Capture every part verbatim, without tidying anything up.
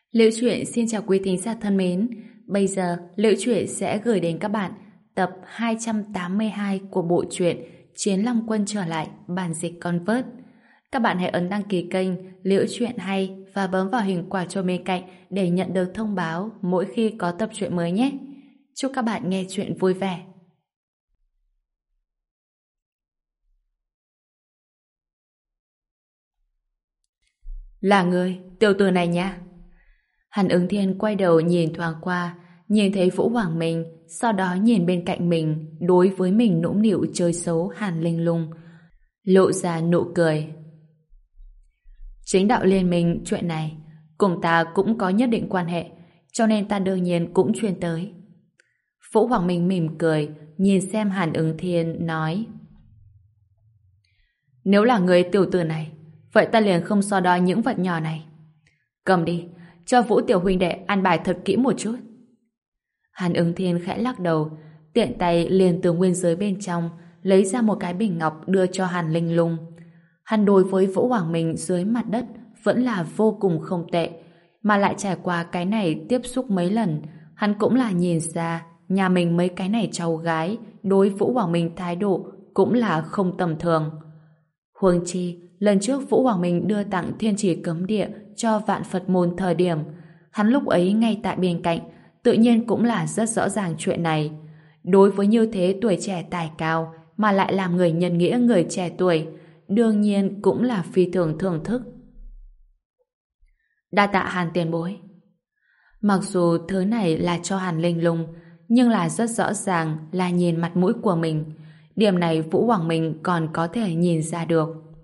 Liễu Chuyện xin chào quý thính giả thân mến. Bây giờ, Liễu Chuyện sẽ gửi đến các bạn tập hai trăm tám mươi hai của bộ truyện Chiến Long Quân trở lại bản dịch Convert. Các bạn hãy ấn đăng ký kênh Liễu Chuyện Hay và bấm vào hình quả chuông bên cạnh để nhận được thông báo mỗi khi có tập truyện mới nhé. Chúc các bạn nghe truyện vui vẻ. Là người, tiểu tử này nha. Hàn Ứng Thiên quay đầu nhìn thoáng qua, nhìn thấy Vũ Hoàng Minh, sau đó nhìn bên cạnh mình, đối với mình nũng nịu chơi xấu Hàn Linh Lung, lộ ra nụ cười. Chính đạo liên minh chuyện này, cùng ta cũng có nhất định quan hệ, cho nên ta đương nhiên cũng chuyên tới. Vũ Hoàng Minh mỉm cười, nhìn xem Hàn Ứng Thiên nói: Nếu là người tiểu tử này, vậy ta liền không so đo những vật nhỏ này. Cầm đi, cho Vũ tiểu huynh đệ ăn bài thật kỹ một chút. Hàn Ứng Thiên khẽ lắc đầu, tiện tay liền từ nguyên giới bên trong lấy ra một cái bình ngọc đưa cho Hàn Linh Lung. Hắn đối với Vũ Hoàng Minh dưới mặt đất vẫn là vô cùng không tệ, mà lại trải qua cái này tiếp xúc mấy lần, hắn cũng là nhìn ra nhà mình mấy cái này cháu gái đối Vũ Hoàng Minh thái độ cũng là không tầm thường. Huống chi, lần trước Vũ Hoàng Minh đưa tặng thiên chỉ cấm địa cho vạn Phật môn thời điểm, hắn lúc ấy ngay tại bên cạnh, tự nhiên cũng là rất rõ ràng chuyện này. Đối với như thế tuổi trẻ tài cao, mà lại làm người nhân nghĩa người trẻ tuổi, đương nhiên cũng là phi thường thưởng thức. Đa tạ Hàn tiền bối. Mặc dù thứ này là cho Hàn Linh Lung, nhưng là rất rõ ràng là nhìn mặt mũi của mình. Điểm này Vũ Hoàng Minh còn có thể nhìn ra được.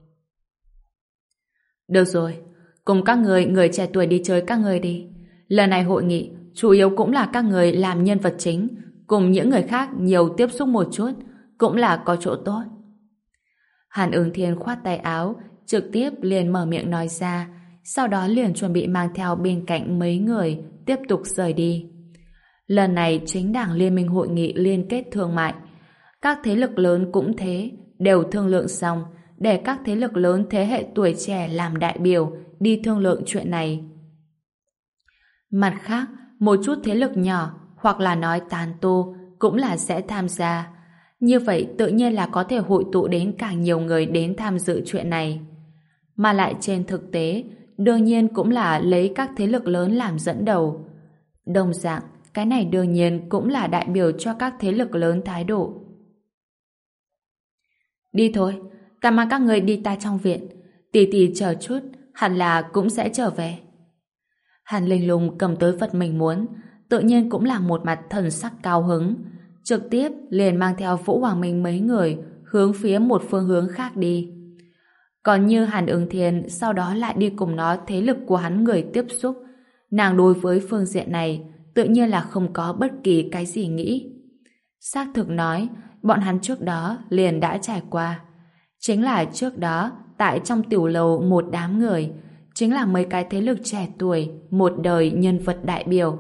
Được rồi, cùng các người, người trẻ tuổi đi chơi các người đi. Lần này hội nghị, chủ yếu cũng là các người làm nhân vật chính, cùng những người khác nhiều tiếp xúc một chút, cũng là có chỗ tốt. Hàn Ứng Thiên khoát tay áo, trực tiếp liền mở miệng nói ra, sau đó liền chuẩn bị mang theo bên cạnh mấy người, tiếp tục rời đi. Lần này chính đảng Liên minh hội nghị liên kết thương mại. Các thế lực lớn cũng thế, đều thương lượng xong, để các thế lực lớn thế hệ tuổi trẻ làm đại biểu, đi thương lượng chuyện này. Mặt khác, một chút thế lực nhỏ, hoặc là nói tán tu, cũng là sẽ tham gia. Như vậy tự nhiên là có thể hội tụ đến càng nhiều người đến tham dự chuyện này. Mà lại trên thực tế, đương nhiên cũng là lấy các thế lực lớn làm dẫn đầu. Đồng dạng, cái này đương nhiên cũng là đại biểu cho các thế lực lớn thái độ. Đi thôi, ta mang các người đi ta trong viện. Tỷ tỷ chờ chút, hẳn là cũng sẽ trở về. Hàn Linh Lung cầm tới vật mình muốn, tự nhiên cũng là một mặt thần sắc cao hứng, trực tiếp liền mang theo Vũ Hoàng Minh mấy người hướng phía một phương hướng khác đi. Còn như Hàn Ứng Thiên sau đó lại đi cùng nó thế lực của hắn người tiếp xúc, nàng đối với phương diện này tự nhiên là không có bất kỳ cái gì nghĩ. Xác thực nói, bọn hắn trước đó liền đã trải qua. Chính là trước đó, tại trong tiểu lầu một đám người, chính là mấy cái thế lực trẻ tuổi, một đời nhân vật đại biểu.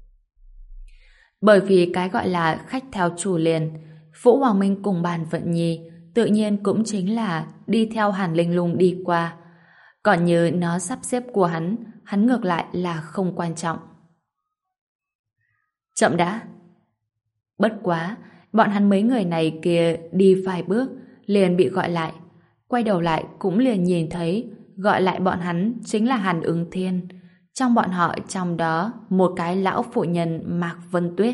Bởi vì cái gọi là khách theo chủ liền, Vũ Hoàng Minh cùng Bàn Vận Nhi tự nhiên cũng chính là đi theo Hàn Linh Lung đi qua. Còn như nó sắp xếp của hắn, hắn ngược lại là không quan trọng. Chậm đã. Bất quá, bọn hắn mấy người này kia đi vài bước, liền bị gọi lại. Quay đầu lại cũng liền nhìn thấy, gọi lại bọn hắn chính là Hàn Ứng Thiên. Trong bọn họ, trong đó, một cái lão phụ nhân Mạc Vân Tuyết.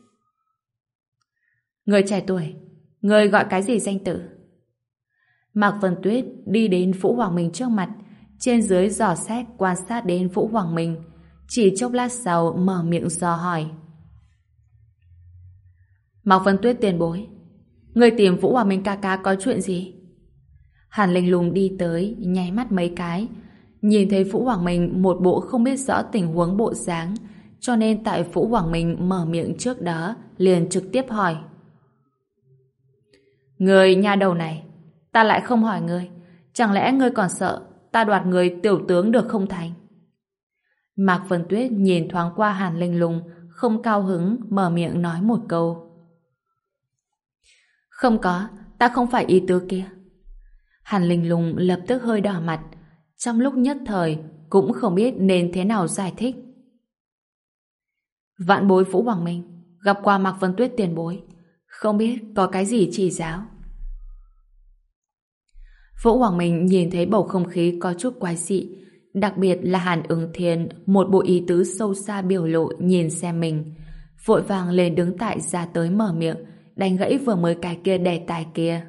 Người trẻ tuổi, người gọi cái gì danh tử? Mạc Vân Tuyết đi đến Vũ Hoàng Minh trước mặt, trên dưới dò xét quan sát đến Vũ Hoàng Minh, chỉ chốc lát sau mở miệng dò hỏi. Mạc Vân Tuyết tiền bối, người tìm Vũ Hoàng Minh ca ca có chuyện gì? Hàn Linh Lung đi tới, nháy mắt mấy cái, nhìn thấy Vũ Hoàng Minh một bộ không biết rõ tình huống bộ dáng, cho nên tại Vũ Hoàng Minh mở miệng trước đó, liền trực tiếp hỏi. Người nha đầu này, ta lại không hỏi ngươi, chẳng lẽ ngươi còn sợ ta đoạt người tiểu tướng được không thành? Mạc Vân Tuyết nhìn thoáng qua Hàn Linh Lung, không cao hứng, mở miệng nói một câu. Không có, ta không phải ý tứ kia. Hàn Linh Lung lập tức hơi đỏ mặt, trong lúc nhất thời cũng không biết nên thế nào giải thích. Vạn bối Vũ Hoàng Minh gặp qua Mạc Vân Tuyết tiền bối, không biết có cái gì chỉ giáo. Vũ Hoàng Minh nhìn thấy bầu không khí có chút quái dị, đặc biệt là Hàn Ứng Thiên, một bộ ý tứ sâu xa biểu lộ nhìn xem mình, vội vàng lên đứng tại ra tới mở miệng, đánh gãy vừa mới cái kia đề tài kia.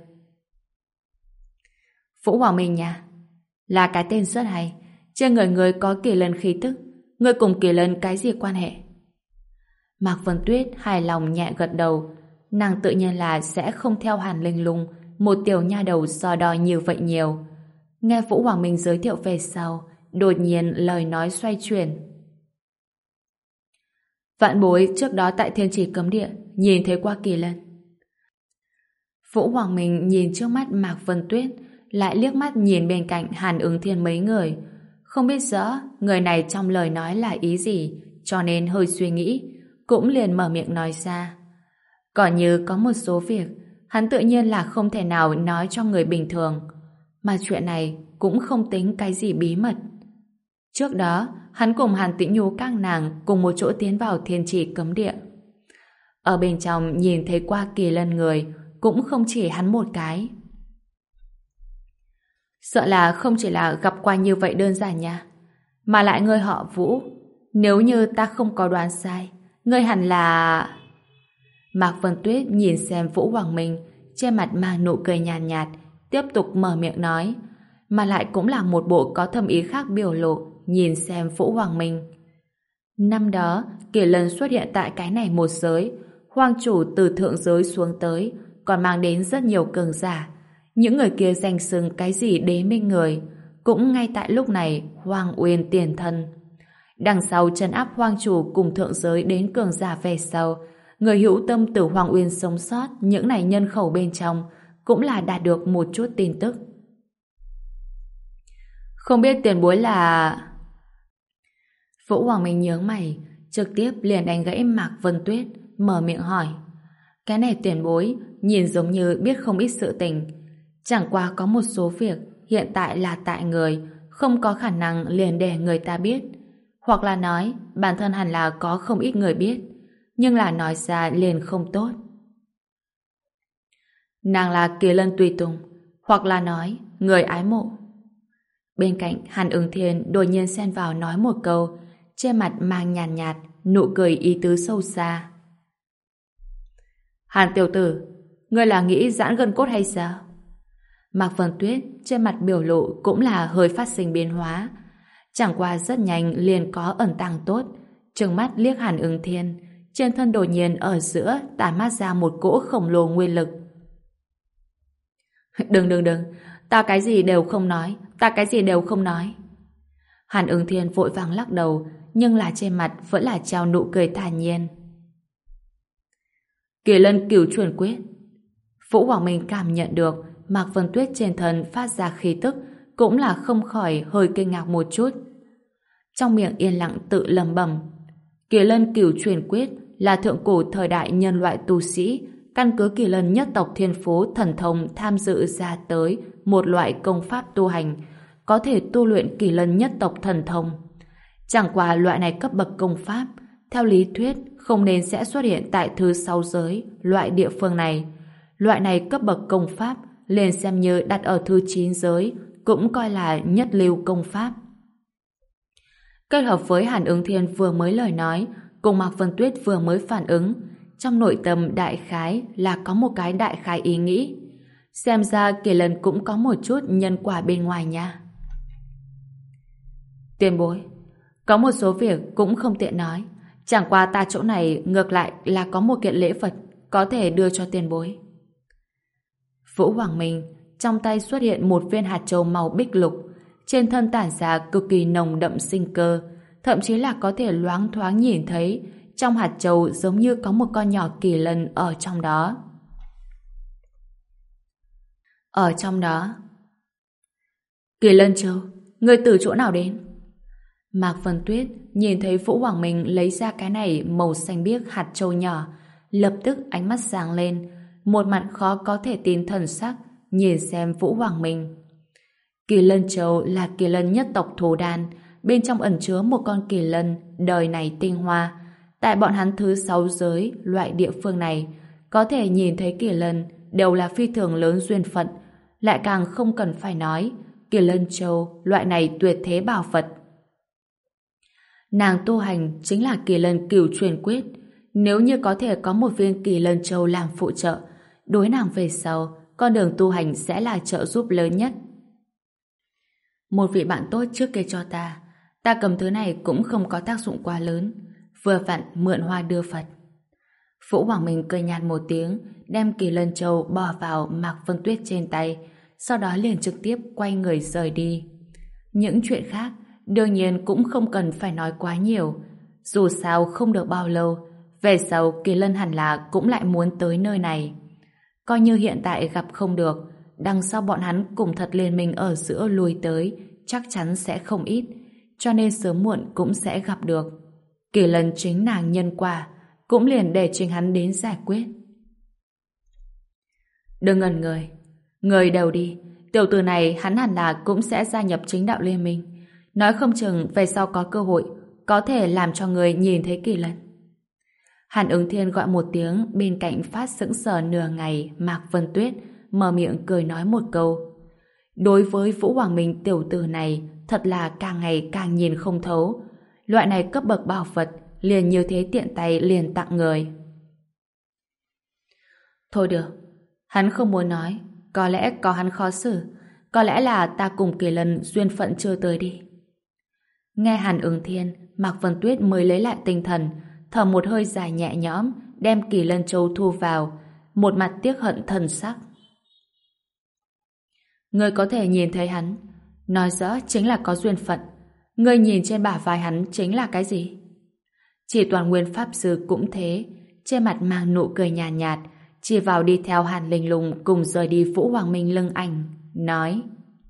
Vũ Hoàng Minh nha, là cái tên rất hay, trên người người có Kỳ Lân khí tức, người cùng Kỳ Lân cái gì quan hệ? Mạc Vân Tuyết hài lòng nhẹ gật đầu, nàng tự nhiên là sẽ không theo Hàn Linh Lung, một tiểu nha đầu so đo như vậy nhiều. Nghe Vũ Hoàng Minh giới thiệu về sau, đột nhiên lời nói xoay chuyển. Vạn bối trước đó tại Thiên Chỉ Cấm Địa nhìn thấy qua Kỳ Lân. Vũ Hoàng Minh nhìn trước mắt Mạc Vân Tuyết, lại liếc mắt nhìn bên cạnh Hàn Ứng Thiên mấy người, không biết rõ người này trong lời nói là ý gì, cho nên hơi suy nghĩ, cũng liền mở miệng nói ra. Còn như có một số việc hắn tự nhiên là không thể nào nói cho người bình thường, mà chuyện này cũng không tính cái gì bí mật. Trước đó hắn cùng Hàn Tĩnh Nhu các nàng cùng một chỗ tiến vào Thiên Chỉ Cấm Địa. Ở bên trong nhìn thấy qua Kỳ Lân người cũng không chỉ hắn một cái. Sợ là không chỉ là gặp qua như vậy đơn giản nha, mà lại ngươi họ Vũ, nếu như ta không có đoán sai, ngươi hẳn là... Mạc Vân Tuyết nhìn xem Vũ Hoàng Minh, trên mặt mang nụ cười nhàn nhạt, nhạt, tiếp tục mở miệng nói, mà lại cũng là một bộ có thâm ý khác biểu lộ, nhìn xem Vũ Hoàng Minh. Năm đó, Kỳ Lân xuất hiện tại cái này một giới, Hoàng chủ từ thượng giới xuống tới, còn mang đến rất nhiều cường giả. Những người kia danh xưng cái gì đế minh người, cũng ngay tại lúc này Hoàng Uyên tiền thân. Đằng sau trấn áp Hoàng chủ cùng thượng giới đến cường giả về sau, người hữu tâm từ Hoàng Uyên sống sót những này nhân khẩu bên trong cũng là đạt được một chút tin tức. Không biết tiền bối là... Vũ Hoàng Minh nhớ mày, trực tiếp liền đánh gãy Mạc Vân Tuyết, mở miệng hỏi. Cái này tiền bối nhìn giống như biết không ít sự tình, chẳng qua có một số việc hiện tại là tại người, không có khả năng liền để người ta biết, hoặc là nói bản thân hẳn là có không ít người biết, nhưng là nói ra liền không tốt. Nàng là Kỳ Lân tùy tùng, hoặc là nói người ái mộ. Bên cạnh Hàn Ứng Thiên đột nhiên xen vào nói một câu, trên mặt mang nhàn nhạt, nhạt, nụ cười ý tứ sâu xa. Hàn tiểu tử, ngươi là nghĩ giãn gân cốt hay sao? Mạc Vân Tuyết trên mặt biểu lộ cũng là hơi phát sinh biến hóa, chẳng qua rất nhanh liền có ẩn tàng tốt, trừng mắt liếc Hàn Ứng Thiên, trên thân đột nhiên ở giữa tản mát ra một cỗ khổng lồ nguyên lực. Đừng đừng đừng, ta cái gì đều không nói, ta cái gì đều không nói. Hàn Ứng Thiên vội vàng lắc đầu, nhưng là trên mặt vẫn là treo nụ cười thản nhiên. Kỳ Lân Cửu Chuyển Quyết. Vũ Hoàng Minh cảm nhận được Mạc Vân Tuyết trên thân phát ra khí tức, cũng là không khỏi hơi kinh ngạc một chút. Trong miệng yên lặng tự lẩm bẩm, Kỳ Lân Cửu Chuyển Quyết là thượng cổ thời đại nhân loại tu sĩ căn cứ Kỳ Lân nhất tộc thiên phú thần thông tham dự ra tới một loại công pháp tu hành, có thể tu luyện Kỳ Lân nhất tộc thần thông. Chẳng qua loại này cấp bậc công pháp, theo lý thuyết không nên sẽ xuất hiện tại thứ sáu giới, loại địa phương này. Loại này cấp bậc công pháp liền xem như đặt ở thứ chín giới, cũng coi là nhất lưu công pháp. Kết hợp với Hàn Ứng Thiên vừa mới lời nói, cùng Mạc Vân Tuyết vừa mới phản ứng, trong nội tâm đại khái là có một cái đại khái ý nghĩ. Xem ra Kỳ Lân cũng có một chút nhân quả bên ngoài nha. Tiền bối, có một số việc cũng không tiện nói, chẳng qua ta chỗ này ngược lại là có một kiện lễ vật có thể đưa cho tiền bối. Vũ Hoàng Minh trong tay xuất hiện một viên hạt châu màu bích lục, trên thân tản ra cực kỳ nồng đậm sinh cơ, thậm chí là có thể loáng thoáng nhìn thấy trong hạt châu giống như có một con nhỏ kỳ lân ở trong đó. Ở trong đó, Kỳ Lân Châu, ngươi từ chỗ nào đến? Mạc Vân Tuyết nhìn thấy Vũ Hoàng Minh lấy ra cái này màu xanh biếc hạt châu nhỏ, lập tức ánh mắt sáng lên, một mặt khó có thể tin thần sắc, nhìn xem Vũ Hoàng Minh. Kỳ Lân Châu là Kỳ Lân nhất tộc thổ đan, bên trong ẩn chứa một con kỳ lân đời này tinh hoa, tại bọn hắn thứ sáu giới loại địa phương này, có thể nhìn thấy Kỳ Lân đều là phi thường lớn duyên phận, lại càng không cần phải nói Kỳ Lân Châu loại này tuyệt thế bảo vật. Nàng tu hành chính là Kỳ Lân Cửu Truyền Quyết, nếu như có thể có một viên Kỳ Lân Châu làm phụ trợ, đối nàng về sau, con đường tu hành sẽ là trợ giúp lớn nhất. Một vị bạn tốt trước kia cho ta, ta cầm thứ này cũng không có tác dụng quá lớn, vừa vặn mượn hoa đưa Phật. Vũ Hoàng Minh cười nhạt một tiếng, đem Kỳ Lân Châu bỏ vào Mạc Vân Tuyết trên tay, sau đó liền trực tiếp quay người rời đi. Những chuyện khác, đương nhiên cũng không cần phải nói quá nhiều. Dù sao không được bao lâu, về sau Kỳ Lân hẳn là cũng lại muốn tới nơi này. Coi như hiện tại gặp không được, đằng sau bọn hắn cùng thật liên minh ở giữa lui tới, chắc chắn sẽ không ít, cho nên sớm muộn cũng sẽ gặp được. Kỳ Lân chính nàng nhân quả, cũng liền để chính hắn đến giải quyết. Đừng ngần người, người đầu đi, tiểu tử này hắn hẳn là cũng sẽ gia nhập chính đạo liên minh, nói không chừng về sau có cơ hội, có thể làm cho người nhìn thấy Kỳ Lân. Hàn Ứng Thiên gọi một tiếng, bên cạnh phát sững sờ nửa ngày Mạc Vân Tuyết mở miệng cười nói một câu. Đối với Vũ Hoàng Minh tiểu tử này thật là càng ngày càng nhìn không thấu. Loại này cấp bậc bảo vật liền như thế tiện tay liền tặng người. Thôi được, hắn không muốn nói, có lẽ có hắn khó xử, có lẽ là ta cùng Kỳ Lân duyên phận chưa tới đi. Nghe Hàn Ứng Thiên, Mạc Vân Tuyết mới lấy lại tinh thần, thở một hơi dài nhẹ nhõm, đem Kỳ Lân Châu thu vào, một mặt tiếc hận thần sắc. Ngươi có thể nhìn thấy hắn, nói rõ chính là có duyên phận. Ngươi nhìn trên bả vai hắn chính là cái gì? Chỉ Toàn Nguyên Pháp Sư cũng thế, trên mặt mang nụ cười nhàn nhạt, nhạt, chỉ vào đi theo Hàn Linh Lung cùng rời đi Vũ Hoàng Minh lưng ảnh, nói: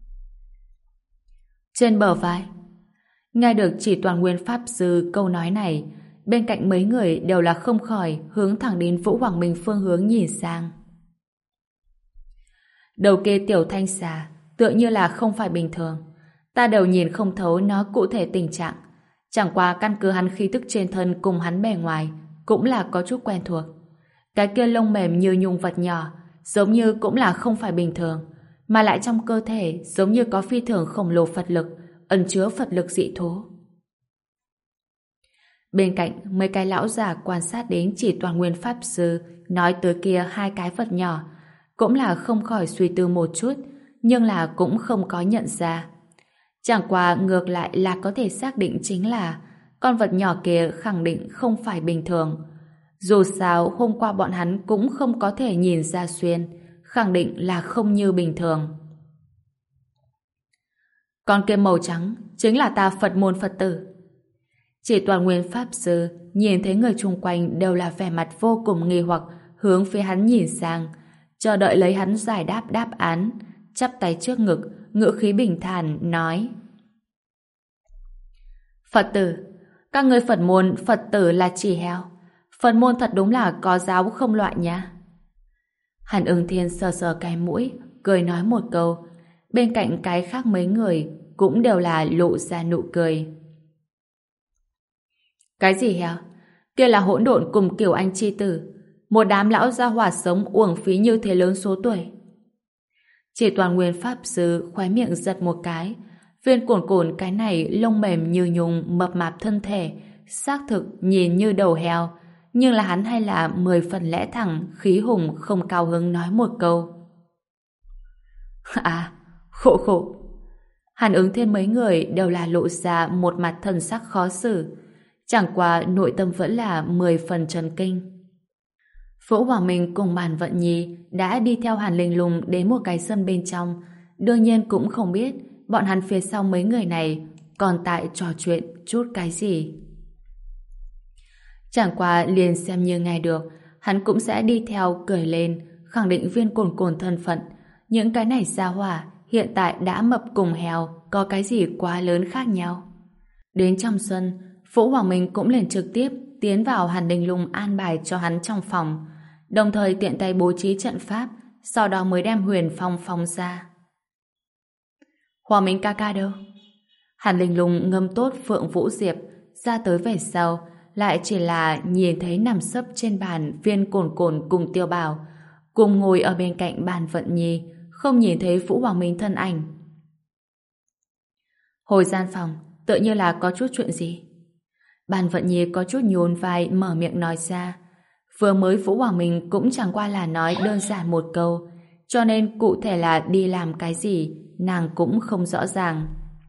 trên bờ vai. Nghe được Chỉ Toàn Nguyên Pháp Sư câu nói này, bên cạnh mấy người đều là không khỏi hướng thẳng đến Vũ Hoàng Minh phương hướng nhìn sang. Đầu kia tiểu thanh xà tựa như là không phải bình thường, ta đều nhìn không thấu nó cụ thể tình trạng, chẳng qua căn cứ hắn khí tức trên thân cùng hắn bề ngoài cũng là có chút quen thuộc. Cái kia lông mềm như nhung vật nhỏ giống như cũng là không phải bình thường, mà lại trong cơ thể giống như có phi thường khổng lồ Phật lực, ẩn chứa Phật lực dị thú. Bên cạnh mấy cái lão già quan sát đến Chỉ Toàn Nguyên Pháp Sư nói tới kia hai cái vật nhỏ, cũng là không khỏi suy tư một chút, nhưng là cũng không có nhận ra. Chẳng qua ngược lại là có thể xác định chính là con vật nhỏ kia khẳng định không phải bình thường. Dù sao hôm qua bọn hắn cũng không có thể nhìn ra xuyên, khẳng định là không như bình thường. Con kia màu trắng chính là ta Phật môn Phật tử. Chỉ Toàn Nguyên Pháp Sư nhìn thấy người chung quanh đều là vẻ mặt vô cùng nghi hoặc, hướng phía hắn nhìn sang, chờ đợi lấy hắn giải đáp đáp án, chắp tay trước ngực, ngữ khí bình thản nói: Phật tử, các ngươi Phật môn Phật tử là chỉ heo. Phật môn thật đúng là có giáo không loại nha. Hàn Ứng Thiên sờ sờ cái mũi, cười nói một câu, bên cạnh cái khác mấy người cũng đều là lộ ra nụ cười. Cái gì heo? Kia là hỗn độn cùng Kiều Anh chi tử, một đám lão gia hỏa sống uổng phí như thế lớn số tuổi. Chỉ Toàn Nguyên Pháp Sư khóe miệng giật một cái, viên cồn cồn cái này lông mềm như nhung, mập mạp thân thể, xác thực nhìn như đầu heo, nhưng là hắn hay là mười phần lẽ thẳng, khí hùng không cao hứng nói một câu. À, khổ khổ. Hàn Ứng Thiên mấy người đều là lộ ra một mặt thần sắc khó xử, chẳng qua nội tâm vẫn là mười phần chấn kinh. Vũ Hoàng Minh cùng Bàn Vận Nhi đã đi theo Hàn Linh Lung đến một cái sân bên trong, đương nhiên cũng không biết bọn hắn phía sau mấy người này còn tại trò chuyện chút cái gì. Chẳng qua liền xem như nghe được, hắn cũng sẽ đi theo cười lên, khẳng định viên cồn cồn thân phận. Những cái này ra hỏa hiện tại đã mập cùng heo, có cái gì quá lớn khác nhau. Đến trong sân, Vũ Hoàng Minh cũng liền trực tiếp tiến vào Hàn Linh Lung an bài cho hắn trong phòng, đồng thời tiện tay bố trí trận pháp, sau đó mới đem Huyền Phong phong ra. Hoàng Minh ca ca đâu? Hàn Linh Lung ngâm tốt Phượng Vũ Diệp ra tới về sau, lại chỉ là nhìn thấy nằm sấp trên bàn Viên Cồn Cồn cùng Tiêu Bảo, cùng ngồi ở bên cạnh bàn Vận Nhi, không nhìn thấy Vũ Hoàng Minh thân ảnh. Hồi gian phòng, tự như là có chút chuyện gì. Bàn Vận Nhi có chút nhún vai mở miệng nói ra. Vừa mới Vũ Hoàng Minh cũng chẳng qua là nói đơn giản một câu, cho nên cụ thể là đi làm cái gì, nàng cũng không rõ ràng.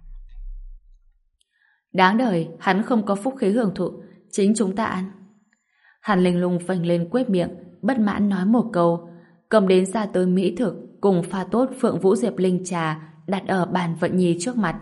Đáng đời, hắn không có phúc khí hưởng thụ, chính chúng ta ăn. Hàn Linh Lung phanh lên quét miệng, bất mãn nói một câu, cầm đến ra tới mỹ thực cùng pha tốt Phượng Vũ Diệp Linh trà đặt ở bàn Vận Nhi trước mặt.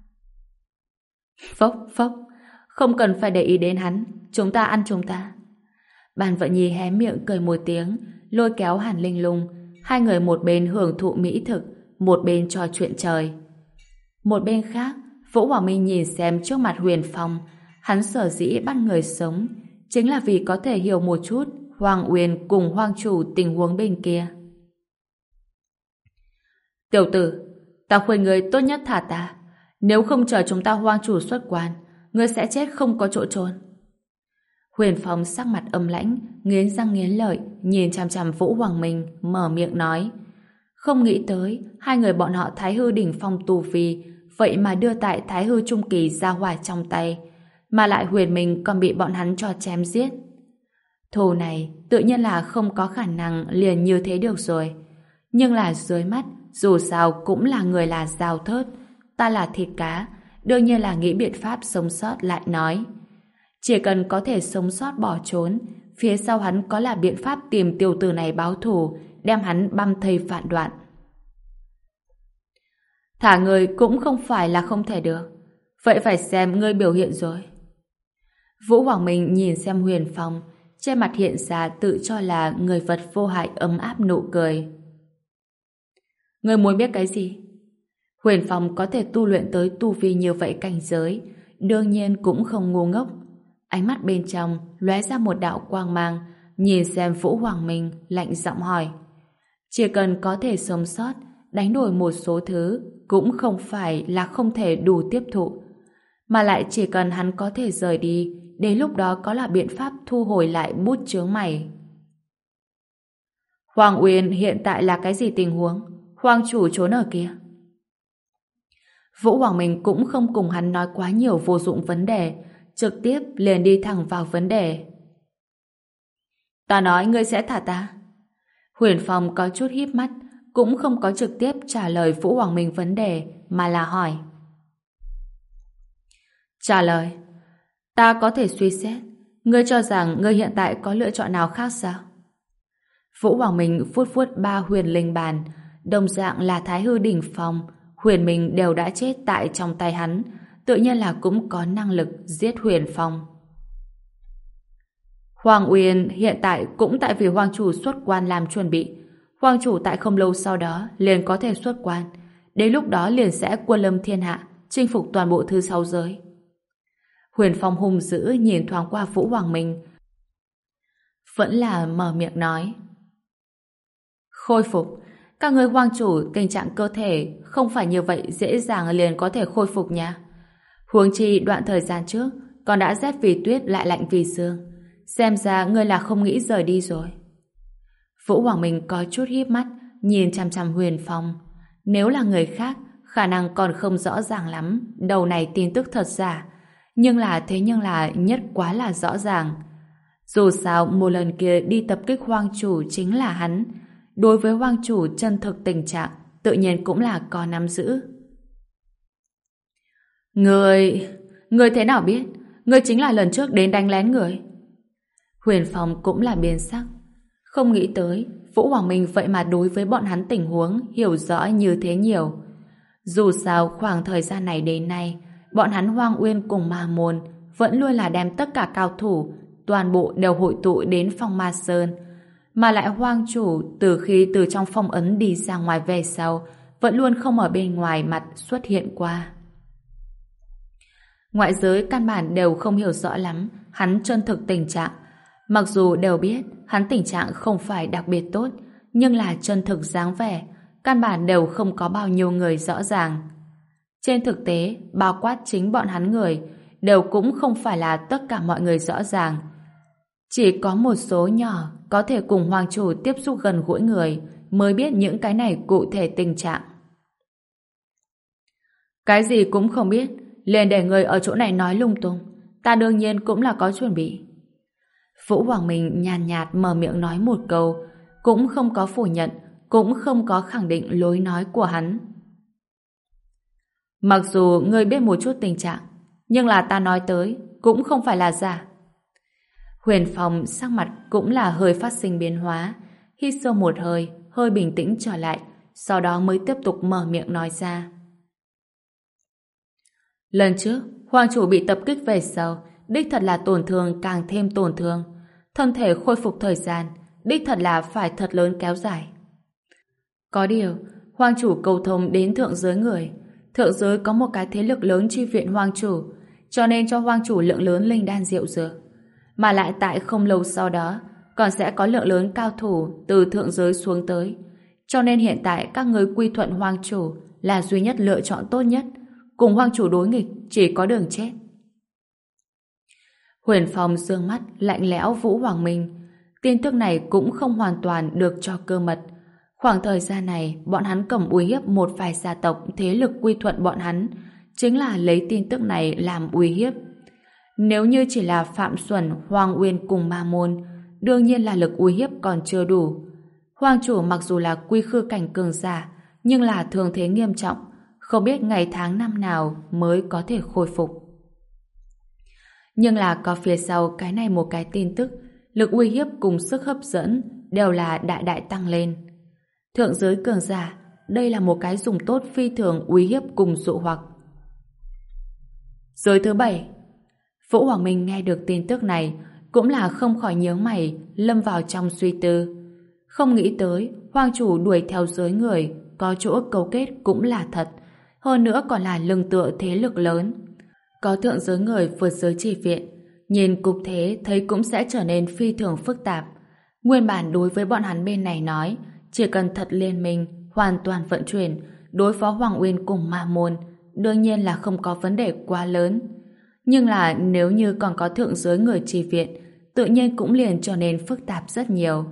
Phốc phốc, không cần phải để ý đến hắn, chúng ta ăn chúng ta. Bàn Vận Nhi hé miệng cười một tiếng, lôi kéo Hàn Linh Lung, hai người một bên hưởng thụ mỹ thực, một bên trò chuyện trời. Một bên khác, Vũ Hoàng Minh nhìn xem trước mặt Huyền Phong, hắn sở dĩ bắt người sống, chính là vì có thể hiểu một chút Hoàng Uyên cùng Hoàng chủ tình huống bên kia. Tiểu tử, ta khuyên người tốt nhất thả ta, nếu không chờ chúng ta Hoàng chủ xuất quan, ngươi sẽ chết không có chỗ trốn. Huyền Phong sắc mặt âm lãnh, nghiến răng nghiến lợi, nhìn chằm chằm Vũ Hoàng Minh, mở miệng nói. Không nghĩ tới, hai người bọn họ Thái Hư đỉnh phong tu vi, vậy mà đưa tại Thái Hư trung kỳ ra hỏa trong tay, mà lại Huyền Minh còn bị bọn hắn cho chém giết. Thù này tự nhiên là không có khả năng liền như thế được rồi. Nhưng là dưới mắt, dù sao cũng là người là dao thớt, ta là thịt cá, đương nhiên là nghĩ biện pháp sống sót lại nói. Chỉ cần có thể sống sót bỏ trốn, phía sau hắn có là biện pháp tìm tiểu tử này báo thù, đem hắn băm thây vạn đoạn. Thả người cũng không phải là không thể được, vậy phải xem ngươi biểu hiện rồi. Vũ Hoàng Minh nhìn xem Huyền Phong, trên mặt hiện ra tự cho là người vật vô hại ấm áp nụ cười. Ngươi muốn biết cái gì? Huyền Phong có thể tu luyện tới tu vi như vậy cảnh giới, đương nhiên cũng không ngu ngốc. Ánh mắt bên trong lóe ra một đạo quang mang, nhìn xem Vũ Hoàng Minh lạnh giọng hỏi. Chỉ cần có thể sống sót, đánh đổi một số thứ cũng không phải là không thể đủ tiếp thụ. Mà lại chỉ cần hắn có thể rời đi, đến lúc đó có là biện pháp thu hồi lại bút chướng mày. Hoàng Uyên hiện tại là cái gì tình huống? Hoàng chủ trốn ở kia. Vũ Hoàng Minh cũng không cùng hắn nói quá nhiều vô dụng vấn đề, trực tiếp liền đi thẳng vào vấn đề. Ta nói ngươi sẽ thả ta. Huyền Phong có chút híp mắt, cũng không có trực tiếp trả lời Vũ Hoàng Minh vấn đề, mà là hỏi. Trả lời. Ta có thể suy xét. Ngươi cho rằng ngươi hiện tại có lựa chọn nào khác sao? Vũ Hoàng Minh vuốt vuốt ba huyền linh bàn, đồng dạng là Thái Hư đỉnh phong, Huyền Minh đều đã chết tại trong tay hắn, tự nhiên là cũng có năng lực giết Huyền Phong. Hoàng Uyên hiện tại cũng tại vì Hoàng chủ xuất quan làm chuẩn bị. Hoàng chủ tại không lâu sau đó liền có thể xuất quan, đến lúc đó liền sẽ quân lâm thiên hạ, chinh phục toàn bộ thứ sáu giới. Huyền Phong hung dữ nhìn thoáng qua Vũ Hoàng Minh, vẫn là mở miệng nói. Khôi phục. Các người Hoàng chủ tình trạng cơ thể không phải như vậy dễ dàng liền có thể khôi phục nha. Huống chi đoạn thời gian trước còn đã rét vì tuyết lại lạnh vì sương. Xem ra ngươi là không nghĩ rời đi rồi. Vũ Hoàng Minh có chút híp mắt nhìn chằm chằm Huyền Phong. Nếu là người khác khả năng còn không rõ ràng lắm đầu này tin tức thật giả. Nhưng là thế nhưng là nhất quá là rõ ràng. Dù sao một lần kia đi tập kích Hoàng chủ chính là hắn. Đối với Hoàng chủ chân thực tình trạng tự nhiên cũng là có nắm giữ. Người... Người thế nào biết? Người chính là lần trước đến đánh lén người. Huyền Phong cũng là biến sắc. Không nghĩ tới Vũ Hoàng Minh vậy mà đối với bọn hắn tình huống hiểu rõ như thế nhiều. Dù sao khoảng thời gian này đến nay bọn hắn Hoang Uyên cùng Ma Môn vẫn luôn là đem tất cả cao thủ toàn bộ đều hội tụ đến Phong Ma Sơn. Mà lại Hoàng chủ từ khi từ trong phong ấn đi ra ngoài về sau vẫn luôn không ở bên ngoài mặt xuất hiện qua. Ngoại giới căn bản đều không hiểu rõ lắm hắn chân thực tình trạng. Mặc dù đều biết hắn tình trạng không phải đặc biệt tốt, nhưng là chân thực dáng vẻ căn bản đều không có bao nhiêu người rõ ràng. Trên thực tế, bao quát chính bọn hắn người đều cũng không phải là tất cả mọi người rõ ràng. Chỉ có một số nhỏ có thể cùng hoàng chủ tiếp xúc gần gũi người mới biết những cái này cụ thể tình trạng. Cái gì cũng không biết, liền để người ở chỗ này nói lung tung. Ta đương nhiên cũng là có chuẩn bị. Vũ Hoàng Minh nhàn nhạt, nhạt mở miệng nói một câu, cũng không có phủ nhận, cũng không có khẳng định lối nói của hắn. Mặc dù ngươi biết một chút tình trạng, nhưng là ta nói tới cũng không phải là giả. Huyền Phong sắc mặt cũng là hơi phát sinh biến hóa, hít sâu một hơi, hơi bình tĩnh trở lại, sau đó mới tiếp tục mở miệng nói ra. Lần trước, hoàng chủ bị tập kích về sau, đích thật là tổn thương càng thêm tổn thương. Thân thể khôi phục thời gian, đích thật là phải thật lớn kéo dài. Có điều, hoàng chủ cầu thông đến thượng giới người. Thượng giới có một cái thế lực lớn chi viện hoàng chủ, cho nên cho hoàng chủ lượng lớn linh đan rượu dược. Mà lại tại không lâu sau đó, còn sẽ có lượng lớn cao thủ từ thượng giới xuống tới. Cho nên hiện tại các người quy thuận hoàng chủ là duy nhất lựa chọn tốt nhất. Cùng hoàng chủ đối nghịch chỉ có đường chết. Huyền Phong dương mắt lạnh lẽo Vũ Hoàng Minh. Tin tức này cũng không hoàn toàn được cho cơ mật. Khoảng thời gian này, bọn hắn cầm uy hiếp một vài gia tộc thế lực quy thuận bọn hắn, chính là lấy tin tức này làm uy hiếp. Nếu như chỉ là Phạm Xuẩn, Hoàng Uyên cùng Ma Môn, đương nhiên là lực uy hiếp còn chưa đủ. Hoàng chủ mặc dù là quy khư cảnh cường giả, nhưng là thương thế nghiêm trọng, không biết ngày tháng năm nào mới có thể khôi phục. Nhưng là có phía sau cái này một cái tin tức, lực uy hiếp cùng sức hấp dẫn đều là đại đại tăng lên. Thượng giới cường giả, đây là một cái dùng tốt phi thường uy hiếp cùng dụ hoặc. Giới thứ bảy. Vũ Hoàng Minh nghe được tin tức này cũng là không khỏi nhớ mày, lâm vào trong suy tư. Không nghĩ tới hoàng chủ đuổi theo giới người có chỗ cấu kết cũng là thật, hơn nữa còn là lưng tựa thế lực lớn. Có thượng giới người vượt giới chi viện, nhìn cục thế thấy cũng sẽ trở nên phi thường phức tạp. Nguyên bản đối với bọn hắn bên này nói, chỉ cần thật liên minh, hoàn toàn vận chuyển, đối phó Hoàng Uyên cùng Ma Môn, đương nhiên là không có vấn đề quá lớn. Nhưng là nếu như còn có thượng giới người chi viện, tự nhiên cũng liền trở nên phức tạp rất nhiều.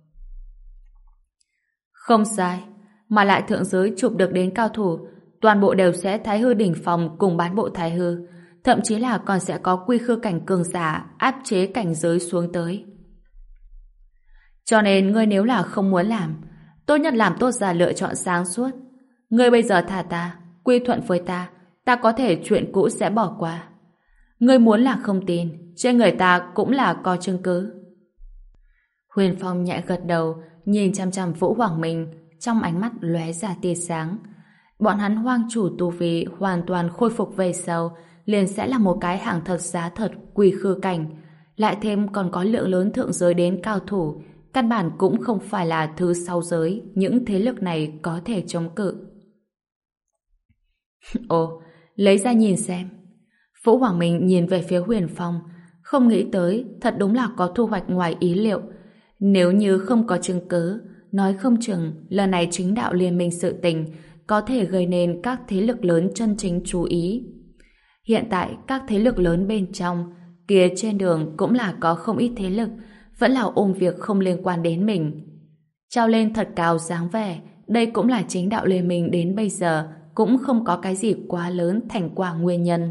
Không sai, mà lại thượng giới chụp được đến cao thủ, toàn bộ đều sẽ thái hư đỉnh phòng cùng bán bộ thái hư, thậm chí là còn sẽ có quy khư cảnh cường giả áp chế cảnh giới xuống tới. Cho nên ngươi nếu là không muốn làm, tốt nhất làm tốt ra lựa chọn sáng suốt. Ngươi bây giờ thả ta, quy thuận với ta, ta có thể chuyện cũ sẽ bỏ qua. Ngươi muốn là không tin, trên người ta cũng là có chứng cứ. Huyền Phong nhẹ gật đầu, nhìn chăm chăm Vũ Hoàng Minh, trong ánh mắt lóe ra tia sáng. Bọn hắn hoang chủ tu vi hoàn toàn khôi phục về sau, liền sẽ là một cái hàng thật giá thật quỷ khư cảnh. Lại thêm còn có lượng lớn thượng giới đến cao thủ, căn bản cũng không phải là thứ sau giới những thế lực này có thể chống cự. Ồ, lấy ra nhìn xem. Vũ Hoàng Minh nhìn về phía Huyền Phong, không nghĩ tới thật đúng là có thu hoạch ngoài ý liệu. Nếu như không có chứng cứ, nói không chừng lần này chính đạo liên minh sự tình có thể gây nên các thế lực lớn chân chính chú ý. Hiện tại các thế lực lớn bên trong kia trên đường cũng là có không ít thế lực vẫn là ôm việc không liên quan đến mình. Trao lên thật cao dáng vẻ, đây cũng là chính đạo liên minh đến bây giờ cũng không có cái gì quá lớn thành quả nguyên nhân.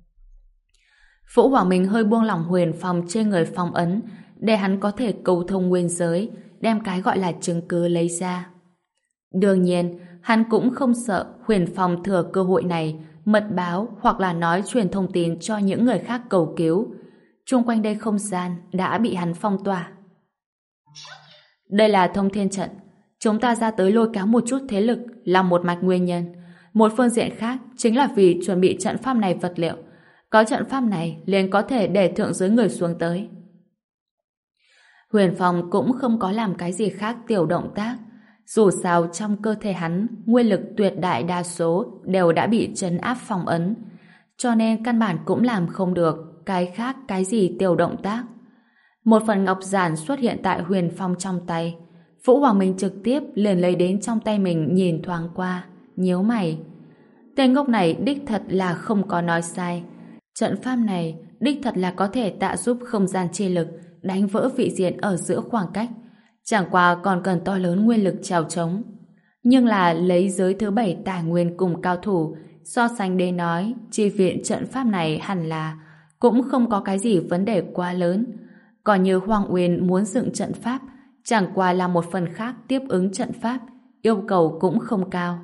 Vũ Hoàng Minh hơi buông lỏng Huyền Phong trên người phong ấn để hắn có thể cầu thông nguyên giới, đem cái gọi là chứng cứ lấy ra. Đương nhiên, hắn cũng không sợ Huyền Phong thừa cơ hội này mật báo hoặc là nói truyền thông tin cho những người khác cầu cứu. Chung quanh đây không gian đã bị hắn phong tỏa. Đây là thông thiên trận. Chúng ta ra tới lôi kéo một chút thế lực là một mạch nguyên nhân. Một phương diện khác chính là vì chuẩn bị trận pháp này vật liệu. Có trận pháp này liền có thể để thượng giới người xuống tới. Huyền Phong cũng không có làm cái gì khác tiểu động tác. Dù sao trong cơ thể hắn, nguyên lực tuyệt đại đa số đều đã bị trấn áp phong ấn. Cho nên căn bản cũng làm không được cái khác cái gì tiểu động tác. Một phần ngọc giản xuất hiện tại Huyền Phong trong tay. Vũ Hoàng Minh trực tiếp liền lấy đến trong tay mình nhìn thoáng qua, nhíu mày. Tên ngốc này đích thật là không có nói sai. Trận pháp này đích thật là có thể tạo giúp không gian chi lực đánh vỡ vị diện ở giữa khoảng cách, chẳng qua còn cần to lớn nguyên lực trèo trống. Nhưng là lấy giới thứ bảy tài nguyên cùng cao thủ so sánh để nói, chi viện trận pháp này hẳn là cũng không có cái gì vấn đề quá lớn. Còn như Hoàng Uyên muốn dựng trận pháp, chẳng qua là một phần khác tiếp ứng trận pháp, yêu cầu cũng không cao.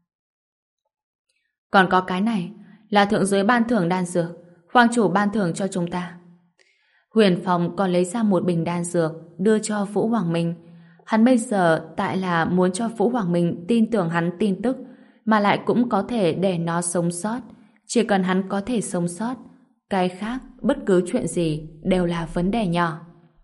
Còn có cái này, là thượng giới ban thưởng đan dược, Hoàng chủ ban thưởng cho chúng ta. Huyền Phong còn lấy ra một bình đan dược đưa cho Vũ Hoàng Minh. Hắn bây giờ tại là muốn cho Vũ Hoàng Minh tin tưởng hắn tin tức, mà lại cũng có thể để nó sống sót. Chỉ cần hắn có thể sống sót, cái khác, bất cứ chuyện gì đều là vấn đề nhỏ.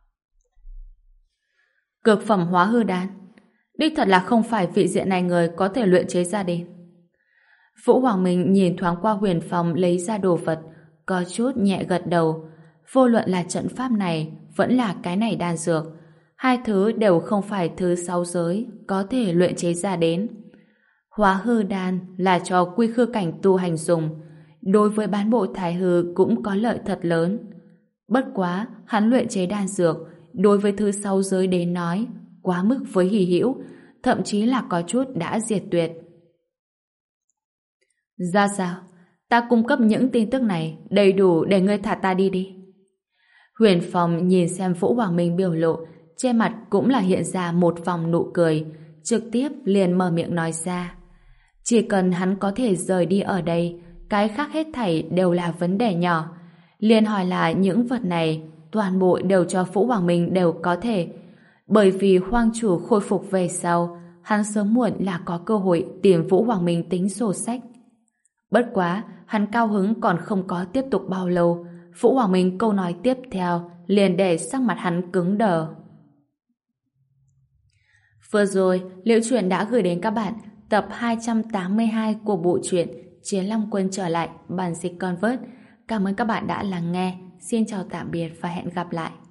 Cực phẩm hóa hư đan, đích thật là không phải vị diện này người có thể luyện chế ra đến. Vũ Hoàng Minh nhìn thoáng qua Huyền Phong lấy ra đồ vật, có chút nhẹ gật đầu. Vô luận là trận pháp này vẫn là cái này đan dược, hai thứ đều không phải thứ sáu giới có thể luyện chế ra đến. Hóa hư đan là cho quy khư cảnh tu hành dùng, đối với bán bộ thái hư cũng có lợi thật lớn. Bất quá, hắn luyện chế đan dược đối với thứ sáu giới đến nói quá mức với hy hữu, thậm chí là có chút đã diệt tuyệt. Ra sao? Ta cung cấp những tin tức này đầy đủ để ngươi thả ta đi đi. Huyền Phong nhìn xem Vũ Hoàng Minh biểu lộ, trên mặt cũng là hiện ra một vòng nụ cười, trực tiếp liền mở miệng nói ra. Chỉ cần hắn có thể rời đi ở đây, cái khác hết thảy đều là vấn đề nhỏ. Liền hỏi là những vật này toàn bộ đều cho Vũ Hoàng Minh đều có thể. Bởi vì Hoàng chủ khôi phục về sau, hắn sớm muộn là có cơ hội tìm Vũ Hoàng Minh tính sổ sách. Bất quá, hắn cao hứng còn không có tiếp tục bao lâu, Vũ Hoàng Minh câu nói tiếp theo liền để sắc mặt hắn cứng đờ. Vừa rồi, Liễu Chuyện đã gửi đến các bạn tập hai trăm tám mươi hai của bộ truyện Chiến Long Quân trở lại bản dịch Convert. Cảm ơn các bạn đã lắng nghe. Xin chào tạm biệt và hẹn gặp lại.